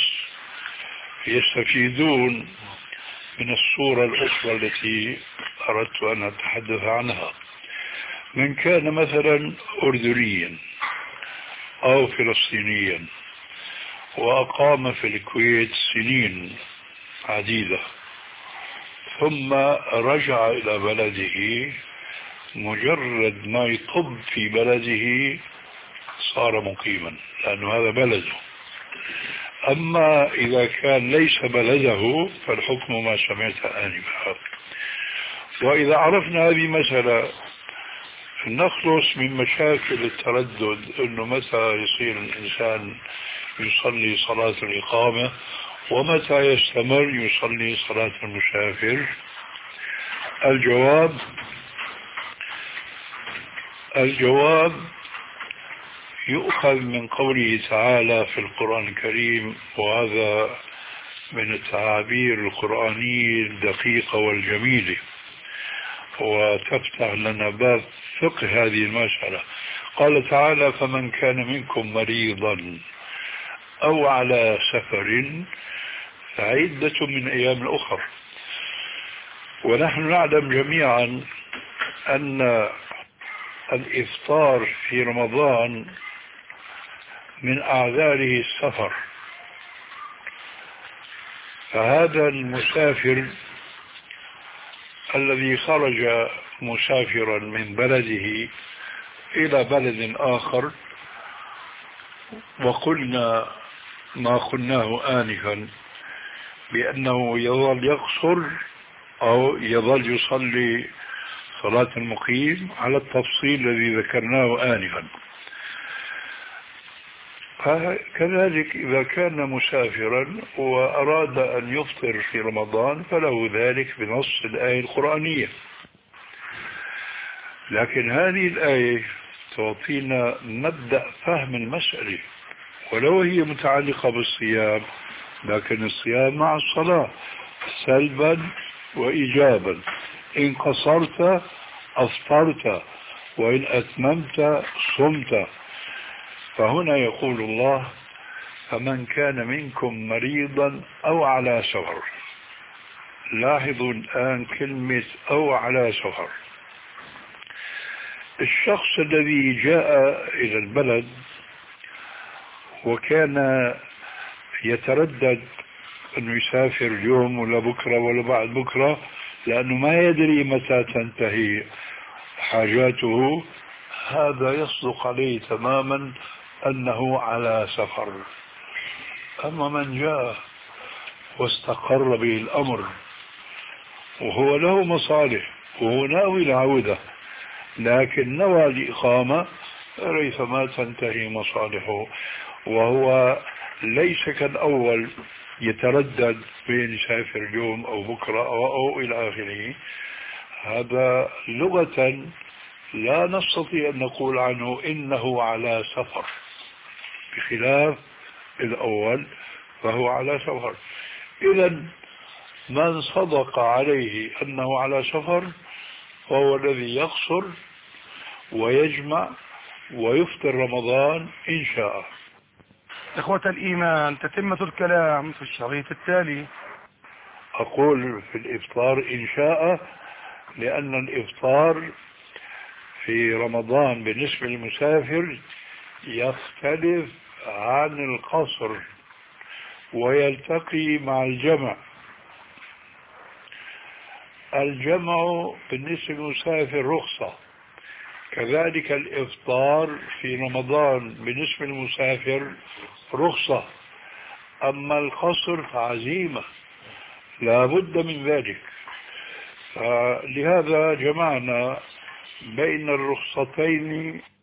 يستفيدون من الصورة الأخرى التي أردت أن أتحدث عنها. من كان مثلا أردنيا أو فلسطينيا وأقام في الكويت سنين عديدة ثم رجع إلى بلده، مجرد ما يطب في بلده صار مقيما لأنه هذا بلده. أما إذا كان ليس بلده فالحكم ما سمعت آنفا. وإذا عرفنا هذه مسألة نخلص من مشاكل التردد، أنه متى يصير الإنسان يصلي صلاة الإقامة ومتى يستمر يصلي صلاة المسافر. الجواب الجواب يؤخذ من قوله تعالى في القرآن الكريم، وهذا من التعابير القرآنية الدقيقة والجميلة، وتفتح لنا باب فقه هذه المسألة. قال تعالى: فمن كان منكم مريضا أو على سفر فعدة من أيام أخر. ونحن نعلم جميعا أن الإفطار في رمضان من أعذاره السفر، فهذا المسافر الذي خرج مسافرا من بلده إلى بلد آخر، وقلنا ما قلناه آنفا بأنه يظل يقصر أو يظل يصلي صلاة المقيم على التفصيل الذي ذكرناه آنفا. كذلك إذا كان مسافرا وأراد أن يفطر في رمضان فله ذلك بنص الآية القرآنية. لكن هذه الآية تعطينا مبدأ فهم المسألة، ولو هي متعلقة بالصيام، لكن الصيام مع الصلاة سلبا وإيجابا. إن قصرت أفطرت وإن أتممت صمت. فهنا يقول الله: فمن كان منكم مريضا أو على سفر. لاحظوا الآن كلمة أو على سفر. الشخص الذي جاء إلى البلد وكان يتردد أنه يسافر اليوم ولا بكرة ولا بعد بكرة لأنه ما يدري متى تنتهي حاجاته، هذا يصدق عليه تماما أنه على سفر. أما من جاء واستقر به الأمر وهو له مصالح وهو ناوي العودة لكن نوى الإقامة ريثما تنتهي مصالحه، وهو ليس كالأول يتردد بين سافر اليوم أو بكرة أو, أو إلى آخره. هذا لغة لا نستطيع أن نقول عنه إنه على سفر، بخلاف الأول فهو على سفر. إذن من صدق عليه أنه على سفر فهو الذي يقصر ويجمع ويفطر رمضان إن شاء. إخوة الإيمان، تتمة الكلام في الشريط التالي. أقول في الإفطار إن شاء لأن الإفطار في رمضان بالنسبة للمسافر يختلف عن القصر ويلتقي مع الجمع. الجمع بالنسبة للمسافر رخصة، كذلك الإفطار في رمضان بالنسبة للمسافر رخصة، أما القصر فعزيمة لا بد من ذلك. لهذا جمعنا بين الرخصتين